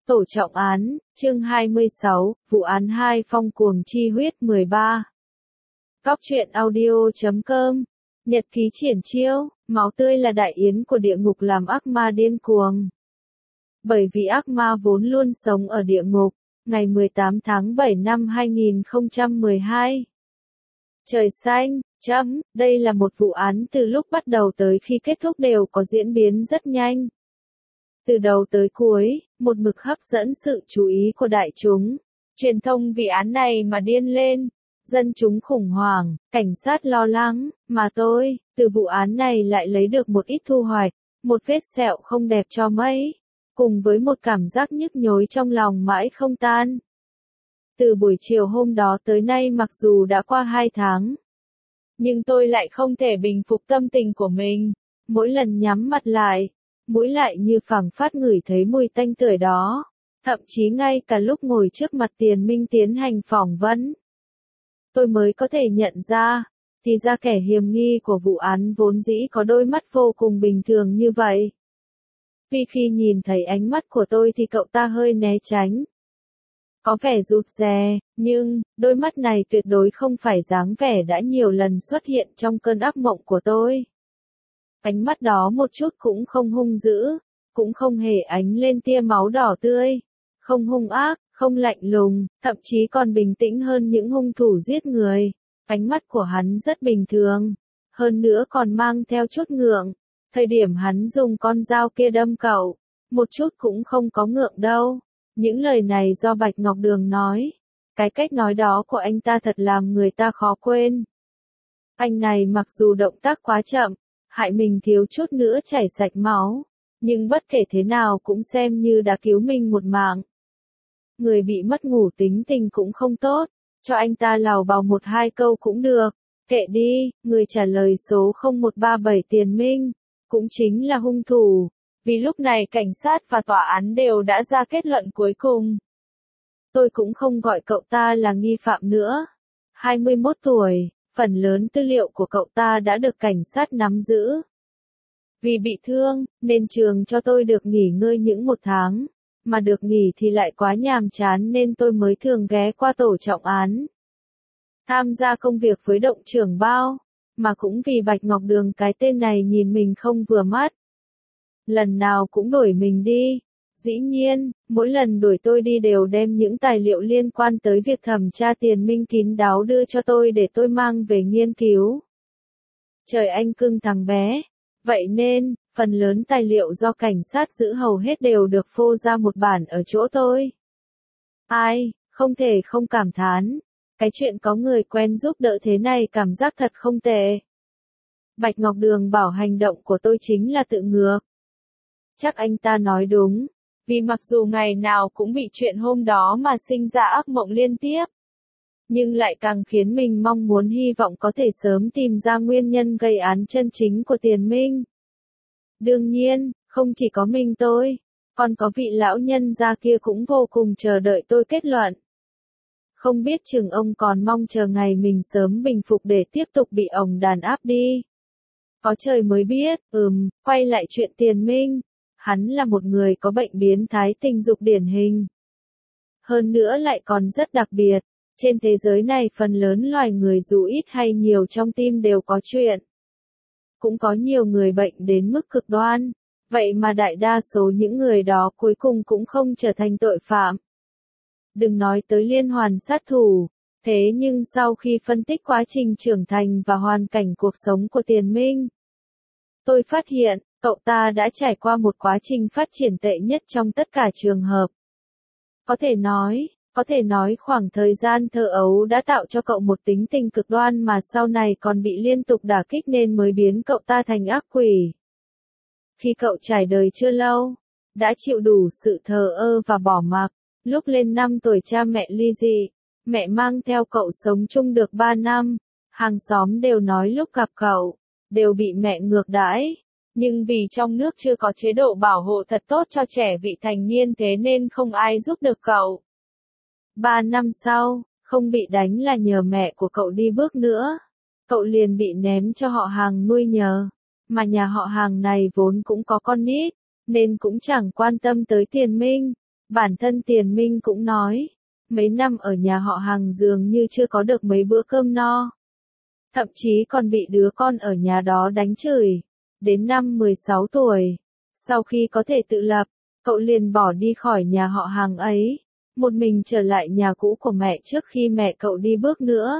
Tổ trọng án, chương 26, vụ án 2 Phong cuồng chi huyết 13. Góc truyện audio.com, nhật ký triển chiêu, máu tươi là đại yến của địa ngục làm ác ma điên cuồng. Bởi vì ác ma vốn luôn sống ở địa ngục, ngày 18 tháng 7 năm 2012. Trời xanh, đây là một vụ án từ lúc bắt đầu tới khi kết thúc đều có diễn biến rất nhanh. Từ đầu tới cuối, một mực hấp dẫn sự chú ý của đại chúng. Truyền thông vì án này mà điên lên. Dân chúng khủng hoảng, cảnh sát lo lắng, mà tôi, từ vụ án này lại lấy được một ít thu hoạch, một vết sẹo không đẹp cho mấy, cùng với một cảm giác nhức nhối trong lòng mãi không tan. Từ buổi chiều hôm đó tới nay mặc dù đã qua 2 tháng, nhưng tôi lại không thể bình phục tâm tình của mình. Mỗi lần nhắm mặt lại, mũi lại như phảng phất ngửi thấy mùi tanh tưởi đó. Thậm chí ngay cả lúc ngồi trước mặt Tiền Minh tiến hành phỏng vấn, tôi mới có thể nhận ra, thì ra kẻ hiểm nghi của vụ án vốn dĩ có đôi mắt vô cùng bình thường như vậy. Vì khi nhìn thấy ánh mắt của tôi thì cậu ta hơi né tránh, có vẻ rụt rè, nhưng đôi mắt này tuyệt đối không phải dáng vẻ đã nhiều lần xuất hiện trong cơn ác mộng của tôi. Ánh mắt đó một chút cũng không hung dữ, cũng không hề ánh lên tia máu đỏ tươi, không hung ác, không lạnh lùng, thậm chí còn bình tĩnh hơn những hung thủ giết người. Ánh mắt của hắn rất bình thường, hơn nữa còn mang theo chút ngượng. Thời điểm hắn dùng con dao kia đâm cậu, một chút cũng không có ngượng đâu. Những lời này do Bạch Ngọc Đường nói. Cái cách nói đó của anh ta thật làm người ta khó quên. Anh này mặc dù động tác quá chậm, hại mình thiếu chút nữa chảy sạch máu, nhưng bất kể thế nào cũng xem như đã cứu mình một mạng. Người bị mất ngủ tính tình cũng không tốt, cho anh ta lào bào 1-2 câu cũng được. Kệ đi, người trả lời số 0137 Tiền Minh, cũng chính là hung thủ, vì lúc này cảnh sát và tòa án đều đã ra kết luận cuối cùng. Tôi cũng không gọi cậu ta là nghi phạm nữa. 21 tuổi, phần lớn tư liệu của cậu ta đã được cảnh sát nắm giữ. Vì bị thương, nên trường cho tôi được nghỉ ngơi những 1 tháng, mà được nghỉ thì lại quá nhàm chán nên tôi mới thường ghé qua tổ trọng án. Tham gia công việc với động trưởng Bao, mà cũng vì Bạch Ngọc Đường cái tên này nhìn mình không vừa mắt. Lần nào cũng đuổi mình đi. Dĩ nhiên, mỗi lần đuổi tôi đi đều đem những tài liệu liên quan tới việc thẩm tra Tiền Minh kín đáo đưa cho tôi để tôi mang về nghiên cứu. Trời anh cưng thằng bé. Vậy nên, phần lớn tài liệu do cảnh sát giữ hầu hết đều được phô ra một bản ở chỗ tôi. Ai, không thể không cảm thán. Cái chuyện có người quen giúp đỡ thế này cảm giác thật không tệ. Bạch Ngọc Đường bảo hành động của tôi chính là tự ngược. Chắc anh ta nói đúng. Vì mặc dù ngày nào cũng bị chuyện hôm đó mà sinh ra ác mộng liên tiếp, nhưng lại càng khiến mình mong muốn hy vọng có thể sớm tìm ra nguyên nhân gây án chân chính của Tiền Minh. Đương nhiên, không chỉ có mình tôi, còn có vị lão nhân gia kia cũng vô cùng chờ đợi tôi kết luận. Không biết chừng ông còn mong chờ ngày mình sớm bình phục để tiếp tục bị ổng đàn áp đi. Có trời mới biết, quay lại chuyện Tiền Minh. Hắn là một người có bệnh biến thái tình dục điển hình. Hơn nữa lại còn rất đặc biệt. Trên thế giới này phần lớn loài người dù ít hay nhiều trong tim đều có chuyện. Cũng có nhiều người bệnh đến mức cực đoan. Vậy mà đại đa số những người đó cuối cùng cũng không trở thành tội phạm. Đừng nói tới liên hoàn sát thủ. Thế nhưng sau khi phân tích quá trình trưởng thành và hoàn cảnh cuộc sống của Tiền Minh, tôi phát hiện, cậu ta đã trải qua một quá trình phát triển tệ nhất trong tất cả trường hợp. Có thể nói khoảng thời gian thơ ấu đã tạo cho cậu một tính tình cực đoan mà sau này còn bị liên tục đả kích nên mới biến cậu ta thành ác quỷ. Khi cậu trải đời chưa lâu, đã chịu đủ sự thờ ơ và bỏ mặc, lúc lên 5 tuổi cha mẹ ly dị, mẹ mang theo cậu sống chung được 3 năm, hàng xóm đều nói lúc gặp cậu, đều bị mẹ ngược đãi. Nhưng vì trong nước chưa có chế độ bảo hộ thật tốt cho trẻ vị thành niên thế nên không ai giúp được cậu. 3 năm sau, không bị đánh là nhờ mẹ của cậu đi bước nữa. Cậu liền bị ném cho họ hàng nuôi nhờ. Mà nhà họ hàng này vốn cũng có con nít, nên cũng chẳng quan tâm tới Tiền Minh. Bản thân Tiền Minh cũng nói, mấy năm ở nhà họ Hàng dường như chưa có được mấy bữa cơm no. Thậm chí còn bị đứa con ở nhà đó đánh chửi. Đến năm 16 tuổi, sau khi có thể tự lập, cậu liền bỏ đi khỏi nhà họ Hàng ấy, một mình trở lại nhà cũ của mẹ trước khi mẹ cậu đi bước nữa.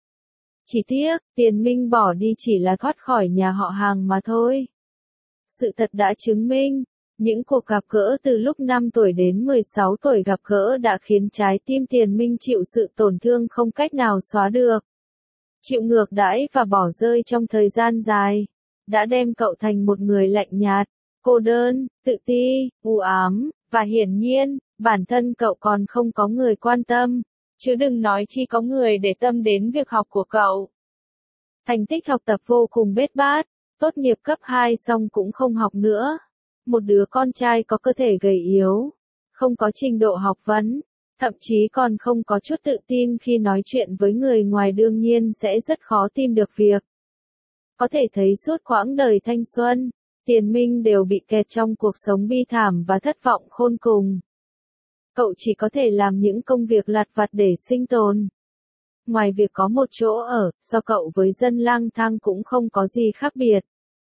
Chỉ tiếc, Tiền Minh bỏ đi chỉ là thoát khỏi nhà họ Hàng mà thôi. Sự thật đã chứng minh, những cuộc gặp gỡ từ lúc 5 tuổi đến 16 tuổi gặp gỡ đã khiến trái tim Tiền Minh chịu sự tổn thương không cách nào xóa được. Chịu ngược đãi và bỏ rơi trong thời gian dài, đã đem cậu thành một người lạnh nhạt, cô đơn, tự ti, u ám, và hiển nhiên, bản thân cậu còn không có người quan tâm, chứ đừng nói chi có người để tâm đến việc học của cậu. Thành tích học tập vô cùng bết bát, tốt nghiệp cấp 2 xong cũng không học nữa. Một đứa con trai có cơ thể gầy yếu, không có trình độ học vấn, thậm chí còn không có chút tự tin khi nói chuyện với người ngoài đương nhiên sẽ rất khó tìm được việc. Có thể thấy suốt quãng đời thanh xuân, Tiền Minh đều bị kẹt trong cuộc sống bi thảm và thất vọng khôn cùng. Cậu chỉ có thể làm những công việc lặt vặt để sinh tồn. Ngoài việc có một chỗ ở, do cậu với dân lang thang cũng không có gì khác biệt.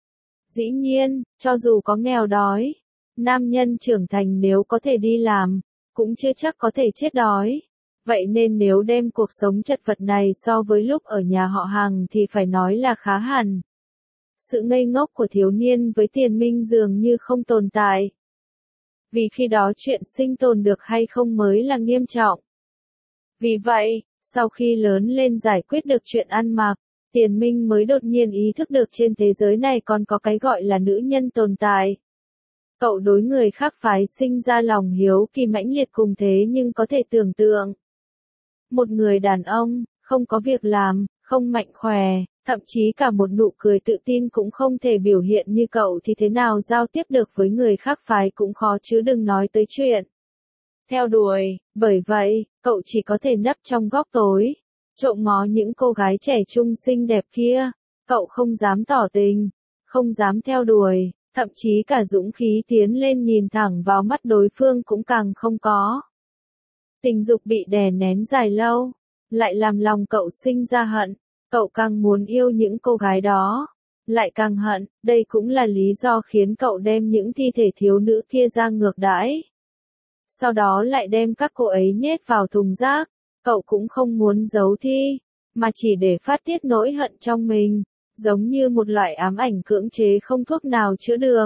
Dĩ nhiên, cho dù có nghèo đói, nam nhân trưởng thành nếu có thể đi làm, cũng chưa chắc có thể chết đói. Vậy nên nếu đem cuộc sống chật vật này so với lúc ở nhà họ Hàng thì phải nói là khá hẳn. Sự ngây ngốc của thiếu niên với Tiền Minh dường như không tồn tại. Vì khi đó chuyện sinh tồn được hay không mới là nghiêm trọng. Vì vậy, sau khi lớn lên giải quyết được chuyện ăn mặc, Tiền Minh mới đột nhiên ý thức được trên thế giới này còn có cái gọi là nữ nhân tồn tại. Cậu đối người khác phái sinh ra lòng hiếu kỳ mãnh liệt cùng thế nhưng có thể tưởng tượng. Một người đàn ông, không có việc làm, không mạnh khỏe, thậm chí cả một nụ cười tự tin cũng không thể biểu hiện như cậu thì thế nào giao tiếp được với người khác phái cũng khó chứ đừng nói tới chuyện theo đuổi. Bởi vậy, cậu chỉ có thể nấp trong góc tối, trộm ngó những cô gái trẻ trung xinh đẹp kia. Cậu không dám tỏ tình, không dám theo đuổi, thậm chí cả dũng khí tiến lên nhìn thẳng vào mắt đối phương cũng càng không có. Tình dục bị đè nén dài lâu, lại làm lòng cậu sinh ra hận, cậu càng muốn yêu những cô gái đó, lại càng hận, đây cũng là lý do khiến cậu đem những thi thể thiếu nữ kia ra ngược đãi. Sau đó lại đem các cô ấy nhét vào thùng rác, cậu cũng không muốn giấu thi, mà chỉ để phát tiết nỗi hận trong mình, giống như một loại ám ảnh cưỡng chế không thuốc nào chữa được.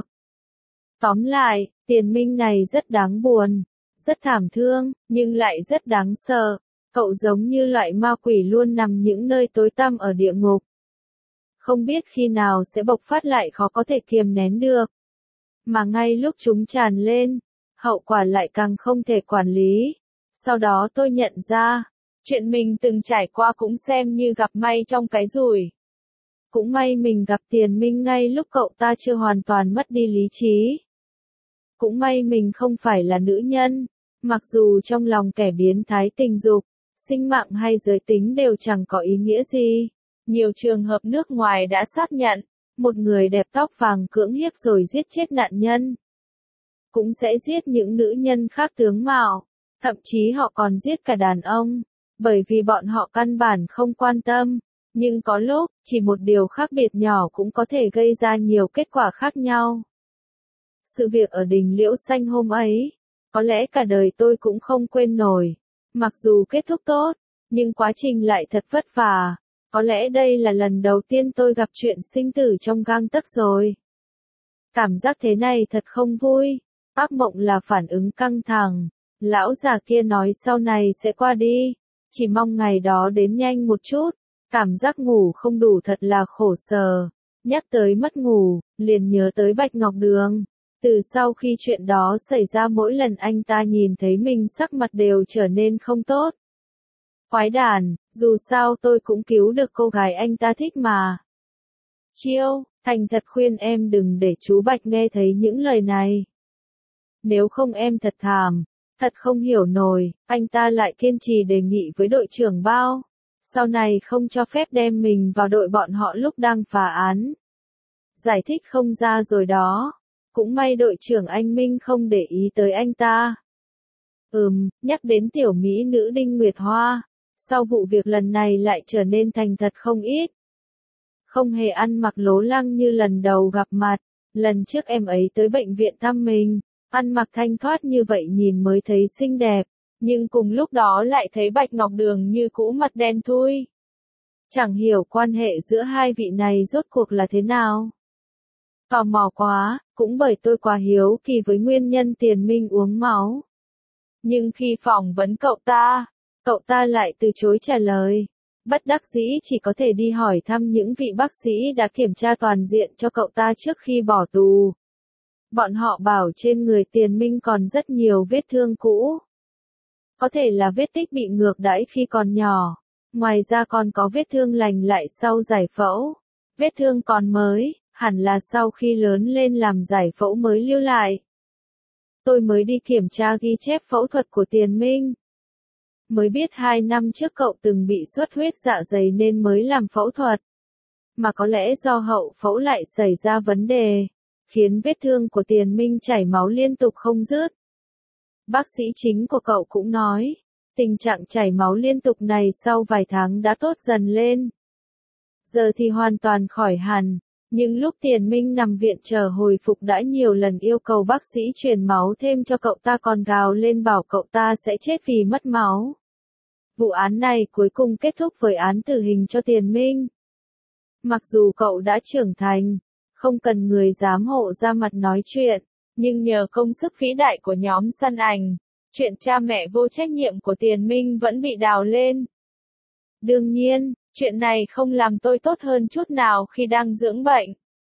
Tóm lại, Tiền Minh này rất đáng buồn, rất thảm thương, nhưng lại rất đáng sợ. Cậu giống như loại ma quỷ luôn nằm những nơi tối tăm ở địa ngục. Không biết khi nào sẽ bộc phát lại khó có thể kiềm nén được. Mà ngay lúc chúng tràn lên, hậu quả lại càng không thể quản lý. Sau đó tôi nhận ra, chuyện mình từng trải qua cũng xem như gặp may trong cái rủi. Cũng may mình gặp Tiền Minh ngay lúc cậu ta chưa hoàn toàn mất đi lý trí. Cũng may mình không phải là nữ nhân, mặc dù trong lòng kẻ biến thái tình dục, sinh mạng hay giới tính đều chẳng có ý nghĩa gì. Nhiều trường hợp nước ngoài đã xác nhận, một người đẹp tóc vàng cưỡng hiếp rồi giết chết nạn nhân, cũng sẽ giết những nữ nhân khác tướng mạo, thậm chí họ còn giết cả đàn ông, bởi vì bọn họ căn bản không quan tâm. Nhưng có lúc, chỉ một điều khác biệt nhỏ cũng có thể gây ra nhiều kết quả khác nhau. Sự việc ở đỉnh Liễu Xanh hôm ấy, có lẽ cả đời tôi cũng không quên nổi. Mặc dù kết thúc tốt, nhưng quá trình lại thật vất vả. Có lẽ đây là lần đầu tiên tôi gặp chuyện sinh tử trong gang tấc rồi. Cảm giác thế này thật không vui. Ác mộng là phản ứng căng thẳng. Lão già kia nói sau này sẽ qua đi. Chỉ mong ngày đó đến nhanh một chút. Cảm giác ngủ không đủ thật là khổ sở. Nhắc tới mất ngủ, liền nhớ tới Bạch Ngọc Đường. Từ sau khi chuyện đó xảy ra mỗi lần anh ta nhìn thấy mình sắc mặt đều trở nên không tốt. Quái đản, dù sao tôi cũng cứu được cô gái anh ta thích mà. Chiêu, thành thật khuyên em đừng để chú Bạch nghe thấy những lời này. Nếu không em thật thảm, thật không hiểu nổi, anh ta lại kiên trì đề nghị với đội trưởng Bao. Sau này không cho phép đem mình vào đội bọn họ lúc đang phá án. Giải thích không ra rồi đó. Cũng may đội trưởng anh Minh không để ý tới anh ta. Nhắc đến tiểu mỹ nữ Đinh Nguyệt Hoa, sau vụ việc lần này lại trở nên thành thật không ít. Không hề ăn mặc lố lăng như lần đầu gặp mặt, lần trước em ấy tới bệnh viện thăm mình, ăn mặc thanh thoát như vậy nhìn mới thấy xinh đẹp, nhưng cùng lúc đó lại thấy Bạch Ngọc Đường như cũ mặt đen thui. Chẳng hiểu quan hệ giữa hai vị này rốt cuộc là thế nào. Tò mò quá, cũng bởi tôi quá hiếu kỳ với nguyên nhân Tiền Minh uống máu. Nhưng khi phỏng vấn cậu ta lại từ chối trả lời. Bất đắc dĩ chỉ có thể đi hỏi thăm những vị bác sĩ đã kiểm tra toàn diện cho cậu ta trước khi bỏ tù. Bọn họ bảo trên người Tiền Minh còn rất nhiều vết thương cũ. Có thể là vết tích bị ngược đãi khi còn nhỏ. Ngoài ra còn có vết thương lành lại sau giải phẫu. Vết thương còn mới, hẳn là sau khi lớn lên làm giải phẫu mới lưu lại. Tôi mới đi kiểm tra ghi chép phẫu thuật của Tiền Minh. Mới biết 2 năm trước cậu từng bị xuất huyết dạ dày nên mới làm phẫu thuật. Mà có lẽ do hậu phẫu lại xảy ra vấn đề, khiến vết thương của Tiền Minh chảy máu liên tục không dứt. Bác sĩ chính của cậu cũng nói, tình trạng chảy máu liên tục này sau vài tháng đã tốt dần lên. Giờ thì hoàn toàn khỏi hẳn, nhưng lúc Tiền Minh nằm viện chờ hồi phục đã nhiều lần yêu cầu bác sĩ truyền máu thêm cho cậu ta, còn gào lên bảo cậu ta sẽ chết vì mất máu. Vụ án này cuối cùng kết thúc với án tử hình cho Tiền Minh. Mặc dù cậu đã trưởng thành, không cần người giám hộ ra mặt nói chuyện, nhưng nhờ công sức vĩ đại của nhóm săn ảnh, chuyện cha mẹ vô trách nhiệm của Tiền Minh vẫn bị đào lên. Đương nhiên, chuyện này không làm tôi tốt hơn chút nào khi đang dưỡng bệnh.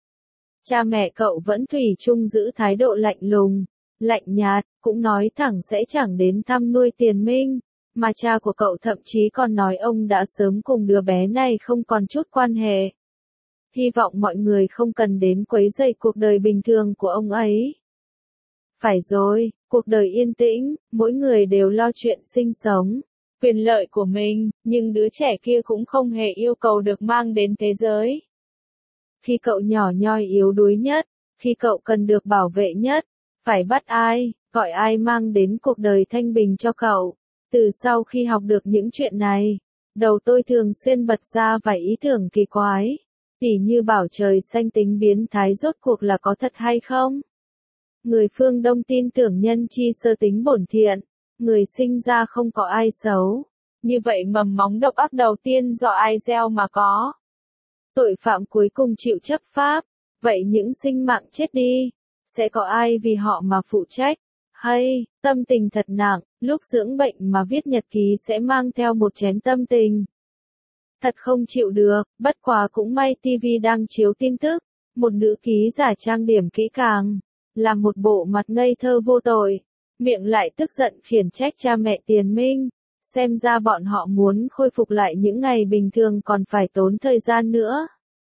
Cha mẹ cậu vẫn thủy chung giữ thái độ lạnh lùng, lạnh nhạt, cũng nói thẳng sẽ chẳng đến thăm nuôi Tiền Minh, mà cha của cậu thậm chí còn nói ông đã sớm cùng đứa bé này không còn chút quan hệ. Hy vọng mọi người không cần đến quấy rầy cuộc đời bình thường của ông ấy. Phải rồi, cuộc đời yên tĩnh, mỗi người đều lo chuyện sinh sống, quyền lợi của mình, nhưng đứa trẻ kia cũng không hề yêu cầu được mang đến thế giới. Khi cậu nhỏ nhoi yếu đuối nhất, khi cậu cần được bảo vệ nhất, phải bắt ai, gọi ai mang đến cuộc đời thanh bình cho cậu. Từ sau khi học được những chuyện này, đầu tôi thường xuyên bật ra vài ý tưởng kỳ quái, tỉ như bảo trời xanh tính biến thái rốt cuộc là có thật hay không? Người phương Đông tin tưởng nhân chi sơ tính bổn thiện, người sinh ra không có ai xấu. Như vậy mầm móng độc ác đầu tiên do ai gieo mà có. Tội phạm cuối cùng chịu chấp pháp, vậy những sinh mạng chết đi, sẽ có ai vì họ mà phụ trách? Hay, tâm tình thật nặng, lúc dưỡng bệnh mà viết nhật ký sẽ mang theo một chén tâm tình. Thật không chịu được, bất quá cũng may TV đang chiếu tin tức, một nữ ký giả trang điểm kỹ càng, làm một bộ mặt ngây thơ vô tội, miệng lại tức giận khiển trách cha mẹ Tiền Minh, xem ra bọn họ muốn khôi phục lại những ngày bình thường còn phải tốn thời gian nữa.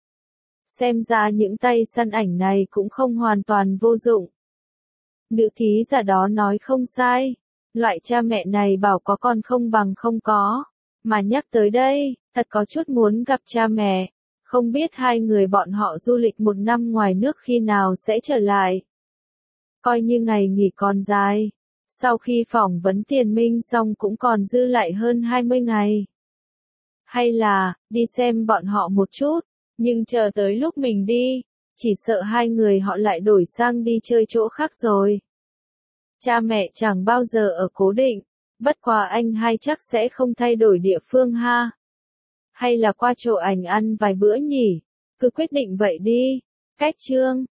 Xem ra những tay săn ảnh này cũng không hoàn toàn vô dụng. Nữ ký giả đó nói không sai, loại cha mẹ này bảo có con không bằng không có, mà nhắc tới đây, thật có chút muốn gặp cha mẹ, không biết hai người bọn họ du lịch 1 năm ngoài nước khi nào sẽ trở lại. Coi như ngày nghỉ còn dài, sau khi phỏng vấn Tiền Minh xong cũng còn dư lại hơn 20 ngày. Hay là, đi xem bọn họ một chút, nhưng chờ tới lúc mình đi, chỉ sợ hai người họ lại đổi sang đi chơi chỗ khác rồi. Cha mẹ chẳng bao giờ ở cố định, bất quá anh hai chắc sẽ không thay đổi địa phương ha. Hay là qua chỗ ảnh ăn vài bữa nhỉ, cứ quyết định vậy đi. Cách chương